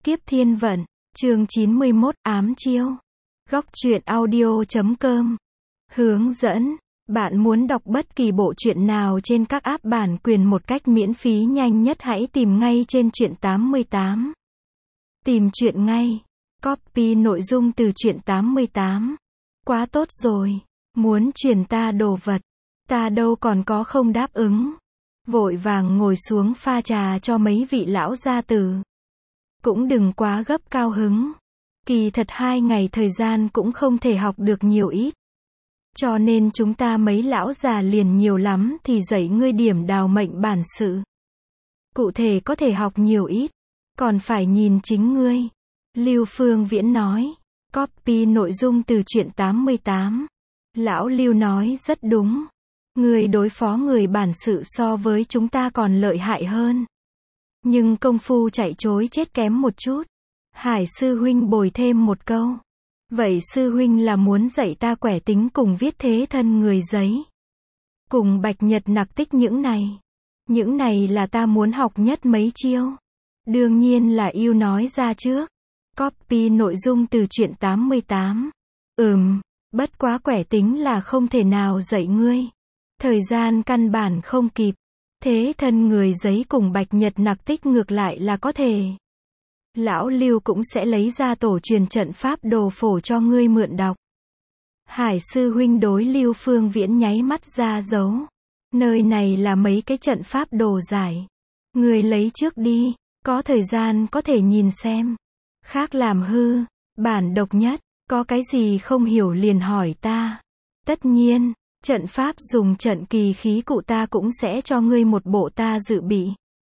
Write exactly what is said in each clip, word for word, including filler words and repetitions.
Kiếp Thiên Vận, chương chín mươi mốt, ám chiêu. Góc truyện audio chấm com. Hướng dẫn. Bạn muốn đọc bất kỳ bộ truyện nào trên các app bản quyền một cách miễn phí nhanh nhất, hãy tìm ngay trên truyện tám mươi tám. Tìm truyện ngay. Copy nội dung từ truyện tám mươi tám. Quá tốt rồi. Muốn truyền ta đồ vật. Ta đâu còn có không đáp ứng. Vội vàng ngồi xuống pha trà cho mấy vị lão gia tử. Cũng đừng quá gấp cao hứng. Kỳ thật hai ngày thời gian cũng không thể học được nhiều ít. Cho nên chúng ta mấy lão già liền nhiều lắm thì dạy ngươi điểm đào mệnh bản sự. Cụ thể có thể học nhiều ít, còn phải nhìn chính ngươi. Lưu Phương Viễn nói. Copy nội dung từ truyện tám mươi tám. Lão Lưu nói rất đúng. Người đối phó người bản sự so với chúng ta còn lợi hại hơn. Nhưng công phu chạy trối chết kém một chút. Hải sư huynh bồi thêm một câu. Vậy sư huynh là muốn dạy ta quẻ tính cùng viết thế thân người giấy. Cùng bạch nhật nặc tích những này. Những này là ta muốn học nhất mấy chiêu. Đương nhiên là yêu nói ra trước. Copy nội dung từ truyện tám mươi tám. Ừm, bất quá quẻ tính là không thể nào dạy ngươi. Thời gian căn bản không kịp. Thế thân người giấy cùng bạch nhật nặc tích ngược lại là có thể. Lão Lưu cũng sẽ lấy ra tổ truyền trận pháp đồ phổ cho ngươi mượn đọc. Hải sư huynh đối Lưu Phương Viễn nháy mắt ra dấu. Nơi này là mấy cái trận pháp đồ giải. Ngươi lấy trước đi, có thời gian có thể nhìn xem. Khác làm hư, bản độc nhất, có cái gì không hiểu liền hỏi ta. Tất nhiên, trận pháp dùng trận kỳ khí cụ ta cũng sẽ cho ngươi một bộ ta dự bị.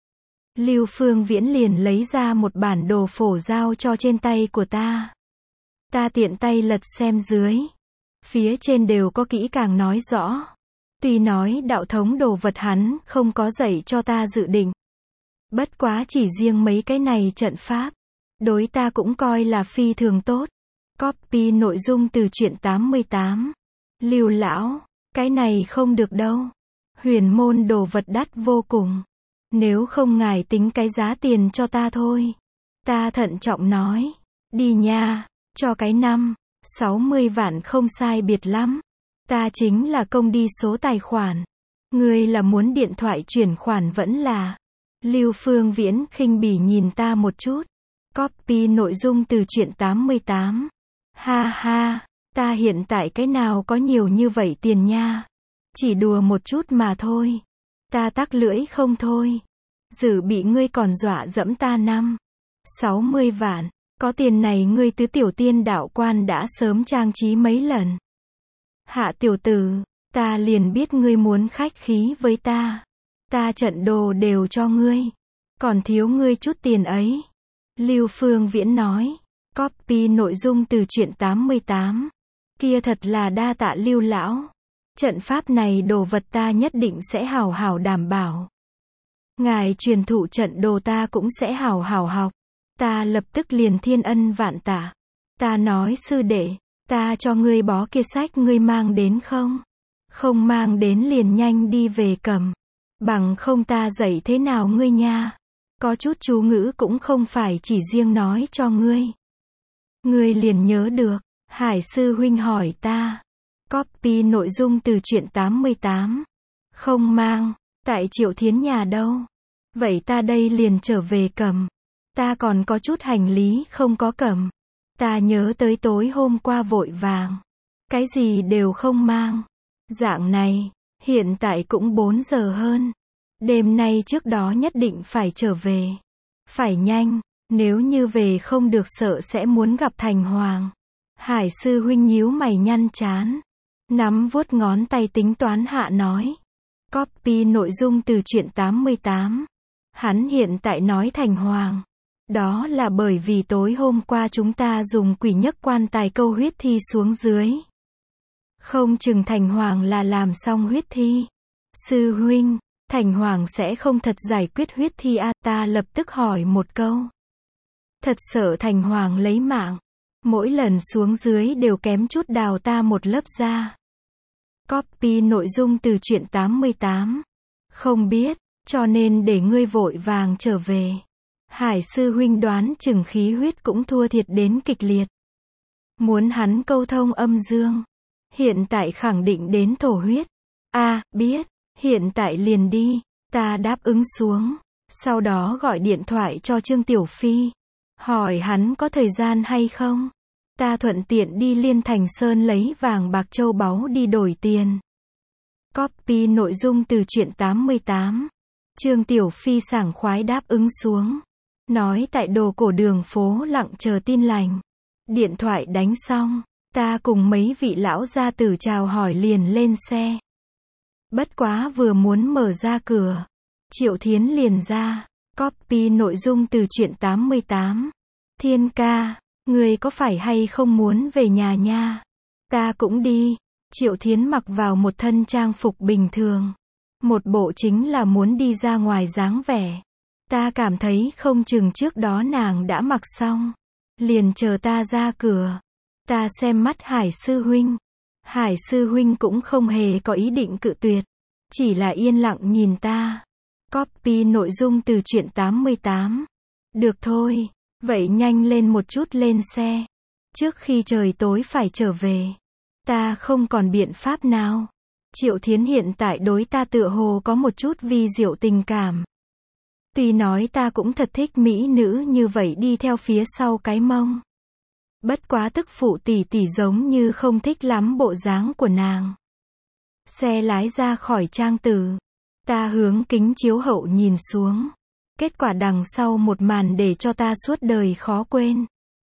Lưu Phương Viễn liền lấy ra một bản đồ phổ giao cho trên tay của ta. Ta tiện tay lật xem dưới. Phía trên đều có kỹ càng nói rõ. Tuy nói đạo thống đồ vật hắn không có dạy cho ta dự định. Bất quá chỉ riêng mấy cái này trận pháp. Đối ta cũng coi là phi thường tốt. Copy nội dung từ truyện tám mươi tám. Lưu lão, cái này không được đâu. Huyền môn đồ vật đắt vô cùng. Nếu không ngài tính cái giá tiền cho ta thôi. Ta thận trọng nói. Đi nha, cho cái năm, sáu mươi vạn không sai biệt lắm. Ta chính là công đi số tài khoản. Ngươi là muốn điện thoại chuyển khoản vẫn là. Lưu Phương Viễn khinh bỉ nhìn ta một chút. Copy nội dung từ truyện tám mươi tám. Ha ha, ta hiện tại cái nào có nhiều như vậy tiền nha. Chỉ đùa một chút mà thôi. Ta tắc lưỡi không thôi. Dự bị ngươi còn dọa dẫm ta năm, sáu mươi vạn. Có tiền này ngươi tứ tiểu tiên đạo quan đã sớm trang trí mấy lần. Hạ tiểu tử, ta liền biết ngươi muốn khách khí với ta. Ta trận đồ đều cho ngươi. Còn thiếu ngươi chút tiền ấy. Lưu Phương Viễn nói. Copy nội dung từ truyện tám mươi tám. Kia thật là đa tạ Lưu lão. Trận pháp này đồ vật ta nhất định sẽ hào hào đảm bảo. Ngài truyền thụ trận đồ ta cũng sẽ hào hào học. Ta lập tức liền thiên ân vạn tạ. Ta nói sư đệ, ta cho ngươi bó kia sách ngươi mang đến không? Không mang đến liền nhanh đi về cầm. Bằng không ta dạy thế nào ngươi nha. Có chút chú ngữ cũng không phải chỉ riêng nói cho ngươi. Ngươi liền nhớ được. Hải sư huynh hỏi ta. Copy nội dung từ truyện tám mươi tám. Không mang. Tại Triệu Thiến nhà đâu? Vậy ta đây liền trở về cầm. Ta còn có chút hành lý không có cầm. Ta nhớ tới tối hôm qua vội vàng. Cái gì đều không mang. Dạng này, hiện tại cũng bốn giờ hơn. Đêm nay trước đó nhất định phải trở về. Phải nhanh, nếu như về không được sợ sẽ muốn gặp Thành Hoàng. Hải sư huynh nhíu mày nhăn chán. Nắm vuốt ngón tay tính toán hạ nói. Copy nội dung từ truyện tám mươi tám. Hắn hiện tại nói Thành Hoàng. Đó là bởi vì tối hôm qua chúng ta dùng quỷ nhấc quan tài câu huyết thi xuống dưới. Không chừng Thành Hoàng là làm xong huyết thi. Sư huynh, Thành Hoàng sẽ không thật giải quyết huyết thi à? Ta lập tức hỏi một câu. Thật sợ Thành Hoàng lấy mạng. Mỗi lần xuống dưới đều kém chút đào ta một lớp da. Copy nội dung từ truyện tám mươi tám. Không biết, cho nên để ngươi vội vàng trở về. Hải sư huynh đoán chừng khí huyết cũng thua thiệt đến kịch liệt. Muốn hắn câu thông âm dương. Hiện tại khẳng định đến thổ huyết. A, à, biết, hiện tại liền đi. Ta đáp ứng xuống. Sau đó gọi điện thoại cho Trương Tiểu Phi. Hỏi hắn có thời gian hay không. Ta thuận tiện đi Liên Thành Sơn lấy vàng bạc châu báu đi đổi tiền. Copy nội dung từ truyện tám mươi tám. Trương Tiểu Phi sảng khoái đáp ứng xuống. Nói tại đồ cổ đường phố lặng chờ tin lành. Điện thoại đánh xong, ta cùng mấy vị lão gia tử chào hỏi liền lên xe. Bất quá vừa muốn mở ra cửa, Triệu Thiến liền ra. Copy nội dung từ truyện tám mươi tám. Thiên ca, người có phải hay không muốn về nhà nha? Ta cũng đi. Triệu Thiến mặc vào một thân trang phục bình thường. Một bộ chính là muốn đi ra ngoài dáng vẻ. Ta cảm thấy không chừng trước đó nàng đã mặc xong. Liền chờ ta ra cửa. Ta xem mắt Hải sư huynh. Hải sư huynh cũng không hề có ý định cự tuyệt. Chỉ là yên lặng nhìn ta. Copy nội dung từ truyện tám mươi tám. Được thôi. Vậy nhanh lên một chút lên xe. Trước khi trời tối phải trở về. Ta không còn biện pháp nào. Triệu Thiến hiện tại đối ta tựa hồ có một chút vi diệu tình cảm. Tuy nói ta cũng thật thích mỹ nữ như vậy đi theo phía sau cái mông. Bất quá tức phụ tỷ tỷ giống như không thích lắm bộ dáng của nàng. Xe lái ra khỏi trang tử. Ta hướng kính chiếu hậu nhìn xuống. Kết quả đằng sau một màn để cho ta suốt đời khó quên.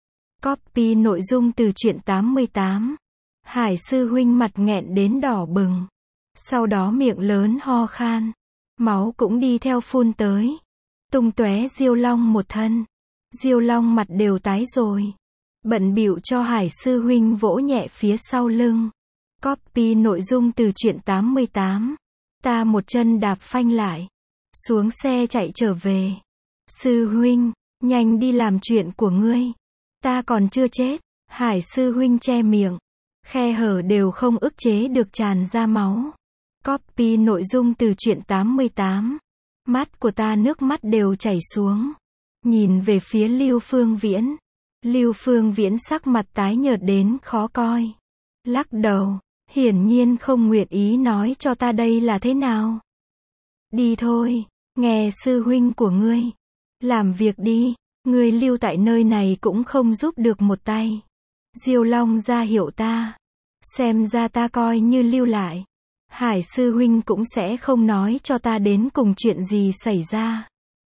Copy nội dung từ truyện tám mươi tám. Hải sư huynh mặt nghẹn đến đỏ bừng. Sau đó miệng lớn ho khan. Máu cũng đi theo phun tới. Tung tóe Diêu Long một thân. Diêu Long mặt đều tái rồi. Bận bịu cho Hải sư huynh vỗ nhẹ phía sau lưng. Copy nội dung từ truyện tám mươi tám. Ta một chân đạp phanh lại. Xuống xe chạy trở về. Sư huynh, nhanh đi làm chuyện của ngươi. Ta còn chưa chết. Hải sư huynh che miệng. Khe hở đều không ức chế được tràn ra máu. Copy nội dung từ truyện tám mươi tám. Mắt của ta nước mắt đều chảy xuống. Nhìn về phía Lưu Phương Viễn. Lưu Phương Viễn sắc mặt tái nhợt đến khó coi. Lắc đầu, hiển nhiên không nguyện ý nói cho ta đây là thế nào. Đi thôi, nghe sư huynh của ngươi. Làm việc đi, ngươi lưu tại nơi này cũng không giúp được một tay. Diêu Long ra hiệu ta. Xem ra ta coi như lưu lại. Hải sư huynh cũng sẽ không nói cho ta đến cùng chuyện gì xảy ra.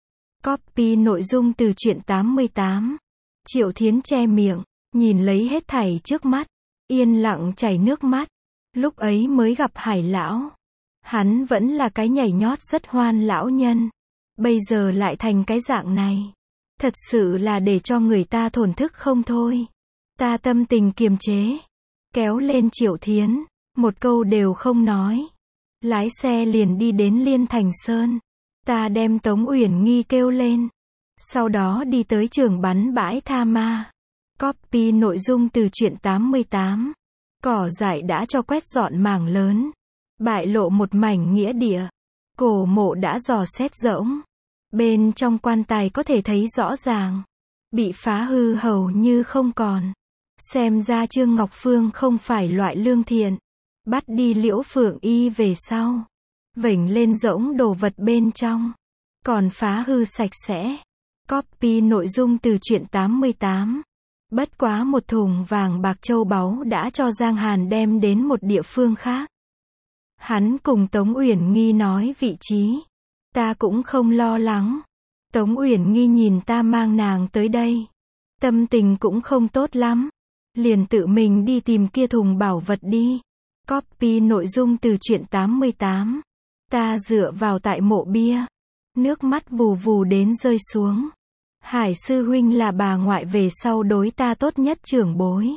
Copy nội dung từ truyện tám mươi tám. Triệu Thiến che miệng, nhìn lấy hết thảy trước mắt, yên lặng chảy nước mắt. Lúc ấy mới gặp Hải lão. Hắn vẫn là cái nhảy nhót rất hoan lão nhân. Bây giờ lại thành cái dạng này. Thật sự là để cho người ta thổn thức không thôi. Ta tâm tình kiềm chế. Kéo lên Triệu Thiến. Một câu đều không nói. Lái xe liền đi đến Liên Thành Sơn. Ta đem Tống Uyển Nghi kêu lên. Sau đó đi tới trường bắn bãi Tha Ma. Copy nội dung từ truyện tám mươi tám. Cỏ dại đã cho quét dọn mảng lớn. Bại lộ một mảnh nghĩa địa. Cổ mộ đã dò xét rỗng. Bên trong quan tài có thể thấy rõ ràng. Bị phá hư hầu như không còn. Xem ra Trương Ngọc Phương không phải loại lương thiện. Bắt đi Liễu Phượng Y về sau. Vểnh lên rỗng đồ vật bên trong. Còn phá hư sạch sẽ. Copy nội dung từ truyện tám mươi tám. Bất quá một thùng vàng bạc châu báu đã cho Giang Hàn đem đến một địa phương khác. Hắn cùng Tống Uyển Nghi nói vị trí. Ta cũng không lo lắng. Tống Uyển Nghi nhìn ta mang nàng tới đây. Tâm tình cũng không tốt lắm. Liền tự mình đi tìm kia thùng bảo vật đi. Copy nội dung từ truyện tám mươi tám. Ta dựa vào tại mộ bia. Nước mắt vù vù đến rơi xuống. Hải sư huynh là bà ngoại về sau đối ta tốt nhất trưởng bối.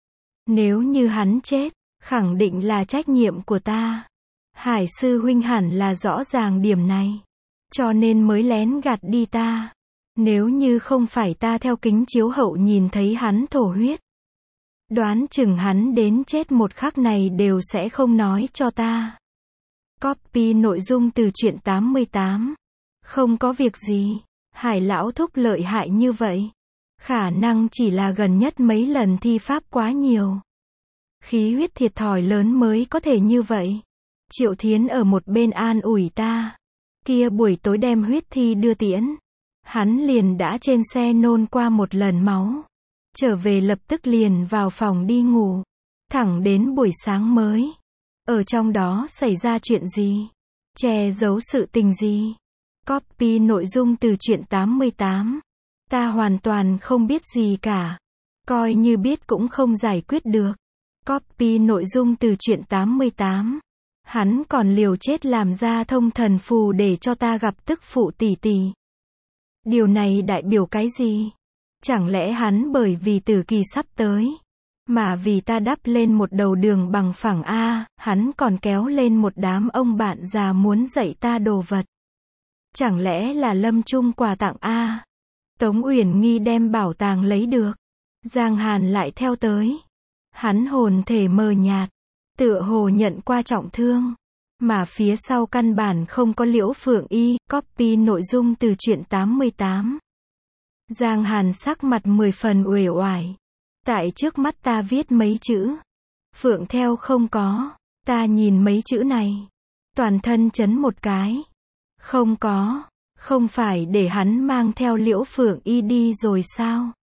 Nếu như hắn chết, khẳng định là trách nhiệm của ta. Hải sư huynh hẳn là rõ ràng điểm này. Cho nên mới lén gạt đi ta. Nếu như không phải ta theo kính chiếu hậu nhìn thấy hắn thổ huyết. Đoán chừng hắn đến chết một khắc này đều sẽ không nói cho ta. Copy nội dung từ truyện tám mươi tám. Không có việc gì. Hải lão thúc lợi hại như vậy. Khả năng chỉ là gần nhất mấy lần thi pháp quá nhiều. Khí huyết thiệt thòi lớn mới có thể như vậy. Triệu Thiến ở một bên an ủi ta. Kia buổi tối đem huyết thi đưa tiễn. Hắn liền đã trên xe nôn qua một lần máu. Trở về lập tức liền vào phòng đi ngủ. Thẳng đến buổi sáng mới. Ở trong đó xảy ra chuyện gì? Che giấu sự tình gì? Copy nội dung từ truyện tám mươi tám. Ta hoàn toàn không biết gì cả. Coi như biết cũng không giải quyết được. Copy nội dung từ truyện tám mươi tám. Hắn còn liều chết làm ra thông thần phù để cho ta gặp tức phụ tỷ tỷ. Điều này đại biểu cái gì? Chẳng lẽ hắn bởi vì tử kỳ sắp tới, mà vì ta đắp lên một đầu đường bằng phẳng a, hắn còn kéo lên một đám ông bạn già muốn dạy ta đồ vật. Chẳng lẽ là lâm chung quà tặng a? Tống Uyển Nghi đem bảo tàng lấy được. Giang Hàn lại theo tới. Hắn hồn thể mờ nhạt, tựa hồ nhận qua trọng thương, mà phía sau căn bản không có Liễu Phượng Y. Copy nội dung từ truyện tám mươi tám. Giang Hàn sắc mặt mười phần uể oải. Tại trước mắt ta viết mấy chữ. Phượng theo không có. Ta nhìn mấy chữ này. Toàn thân chấn một cái. Không có. Không phải để hắn mang theo Liễu Phượng Y đi rồi sao?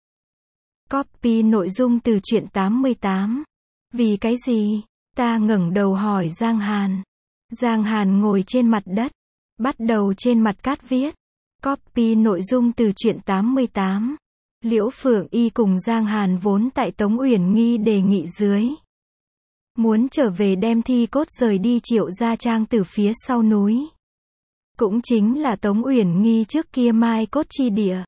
Copy nội dung từ truyện tám mươi tám. Vì cái gì? Ta ngẩng đầu hỏi Giang Hàn. Giang Hàn ngồi trên mặt đất. Bắt đầu trên mặt cát viết. Copy nội dung từ truyện tám mươi tám. Liễu Phượng Y cùng Giang Hàn vốn tại Tống Uyển Nghi đề nghị dưới. Muốn trở về đem thi cốt rời đi Triệu Gia Trang từ phía sau núi. Cũng chính là Tống Uyển Nghi trước kia mai cốt chi địa.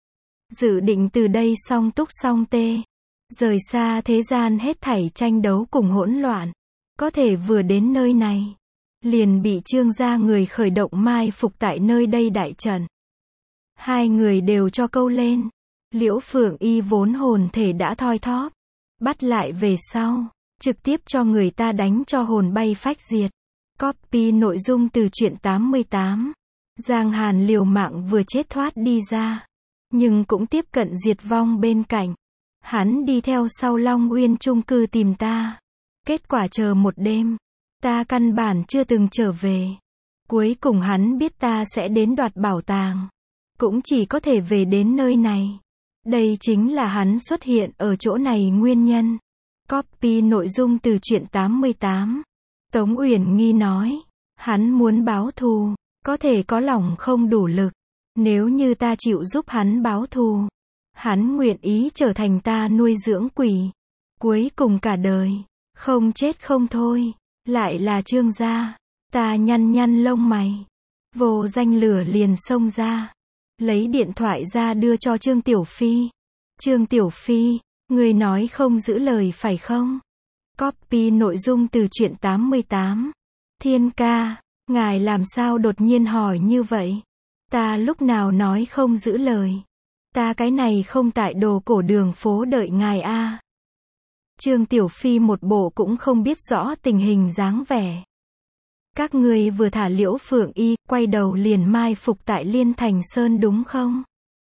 Dự định từ đây song túc song tê. Rời xa thế gian hết thảy tranh đấu cùng hỗn loạn. Có thể vừa đến nơi này. Liền bị Trương gia người khởi động mai phục tại nơi đây đại trận. Hai người đều cho câu lên. Liễu Phượng Y vốn hồn thể đã thoi thóp. Bắt lại về sau. Trực tiếp cho người ta đánh cho hồn bay phách diệt. Copy nội dung từ truyện tám mươi tám. Giang Hàn liều mạng vừa chết thoát đi ra. Nhưng cũng tiếp cận diệt vong bên cạnh. Hắn đi theo sau Long Uyên chung cư tìm ta. Kết quả chờ một đêm. Ta căn bản chưa từng trở về. Cuối cùng hắn biết ta sẽ đến đoạt bảo tàng. Cũng chỉ có thể về đến nơi này. Đây chính là hắn xuất hiện ở chỗ này nguyên nhân. Copy nội dung từ truyện tám mươi tám. Tống Uyển Nghi nói. Hắn muốn báo thù. Có thể có lòng không đủ lực. Nếu như ta chịu giúp hắn báo thù. Hắn nguyện ý trở thành ta nuôi dưỡng quỷ. Cuối cùng cả đời. Không chết không thôi. Lại là Trương gia. Ta nhăn nhăn lông mày. Vô danh lửa liền xông ra. Lấy điện thoại ra đưa cho Trương Tiểu Phi. Trương Tiểu Phi, người nói không giữ lời phải không? Copy nội dung từ truyện tám mươi tám. Thiên ca, ngài làm sao đột nhiên hỏi như vậy? Ta lúc nào nói không giữ lời? Ta cái này không tại đồ cổ đường phố đợi ngài a. Trương Tiểu Phi một bộ cũng không biết rõ tình hình dáng vẻ. Các ngươi vừa thả Liễu Phượng Y, quay đầu liền mai phục tại Liên Thành Sơn đúng không?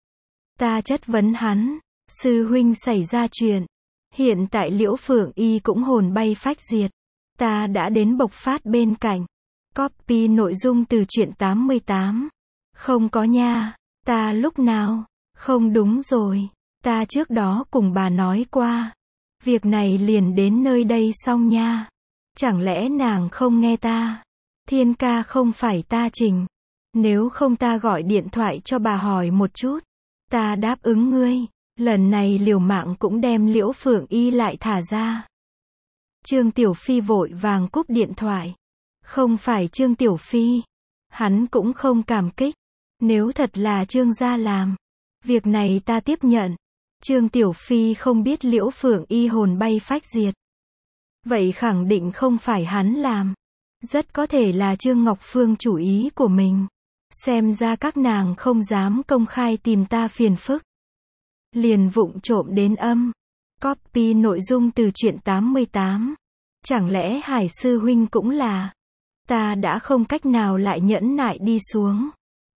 Ta chất vấn hắn, sư huynh xảy ra chuyện. Hiện tại Liễu Phượng Y cũng hồn bay phách diệt. Ta đã đến bộc phát bên cạnh. Copy nội dung từ truyện tám mươi tám. Không có nha, ta lúc nào? Không đúng rồi, ta trước đó cùng bà nói qua. Việc này liền đến nơi đây xong nha. Chẳng lẽ nàng không nghe ta? Thiên ca không phải ta trình. Nếu không ta gọi điện thoại cho bà hỏi một chút. Ta đáp ứng ngươi. Lần này liều mạng cũng đem Liễu Phượng Y lại thả ra. Trương Tiểu Phi vội vàng cúp điện thoại. Không phải Trương Tiểu Phi. Hắn cũng không cảm kích. Nếu thật là Trương gia làm. Việc này ta tiếp nhận. Trương Tiểu Phi không biết Liễu Phượng Y hồn bay phách diệt. Vậy khẳng định không phải hắn làm. Rất có thể là Trương Ngọc Phương chủ ý của mình. Xem ra các nàng không dám công khai tìm ta phiền phức. Liền vụng trộm đến âm. Copy nội dung từ truyện tám mươi tám. Chẳng lẽ Hải sư huynh cũng là. Ta đã không cách nào lại nhẫn nại đi xuống.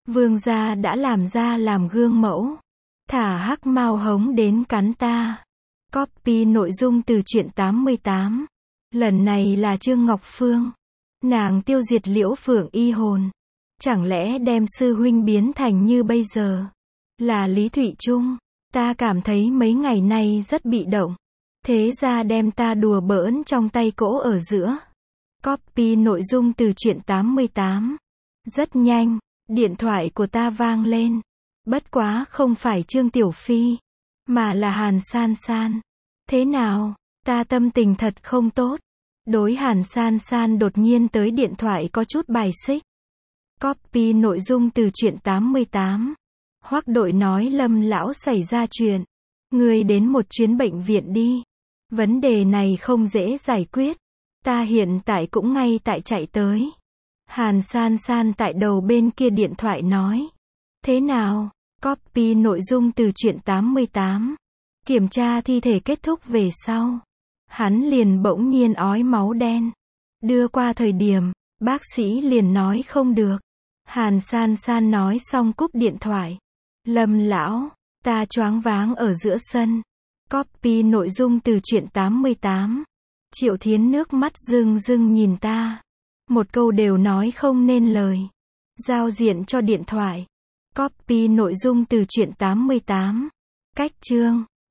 Vương gia đã làm ra làm gương mẫu. Thả hắc mao hống đến cắn ta. Copy nội dung từ truyện tám mươi tám. Lần này là Trương Ngọc Phương. Nàng tiêu diệt Liễu Phượng y hồn. Chẳng lẽ đem sư huynh biến thành như bây giờ? Là Lý Thụy Trung. Ta cảm thấy mấy ngày nay rất bị động. Thế ra đem ta đùa bỡn trong tay cỗ ở giữa. Copy nội dung từ truyện tám mươi tám. Rất nhanh, điện thoại của ta vang lên. Bất quá không phải Trương Tiểu Phi, mà là Hàn San San. Thế nào? Ta tâm tình thật không tốt. Đối Hàn San San đột nhiên tới điện thoại có chút bài xích. Copy nội dung từ truyện tám mươi tám. Hoắc đội nói Lâm lão xảy ra chuyện. Người đến một chuyến bệnh viện đi. Vấn đề này không dễ giải quyết. Ta hiện tại cũng ngay tại chạy tới. Hàn San San tại đầu bên kia điện thoại nói. Thế nào? Copy nội dung từ truyện tám mươi tám. Kiểm tra thi thể kết thúc về sau. Hắn liền bỗng nhiên ói máu đen. Đưa qua thời điểm, bác sĩ liền nói không được. Hàn San San nói xong cúp điện thoại. Lâm lão, ta choáng váng ở giữa sân. Copy nội dung từ truyện tám mươi tám. Triệu Thiến nước mắt rưng rưng nhìn ta. Một câu đều nói không nên lời. Giao diện cho điện thoại. Copy nội dung từ truyện tám mươi tám. Cách chương.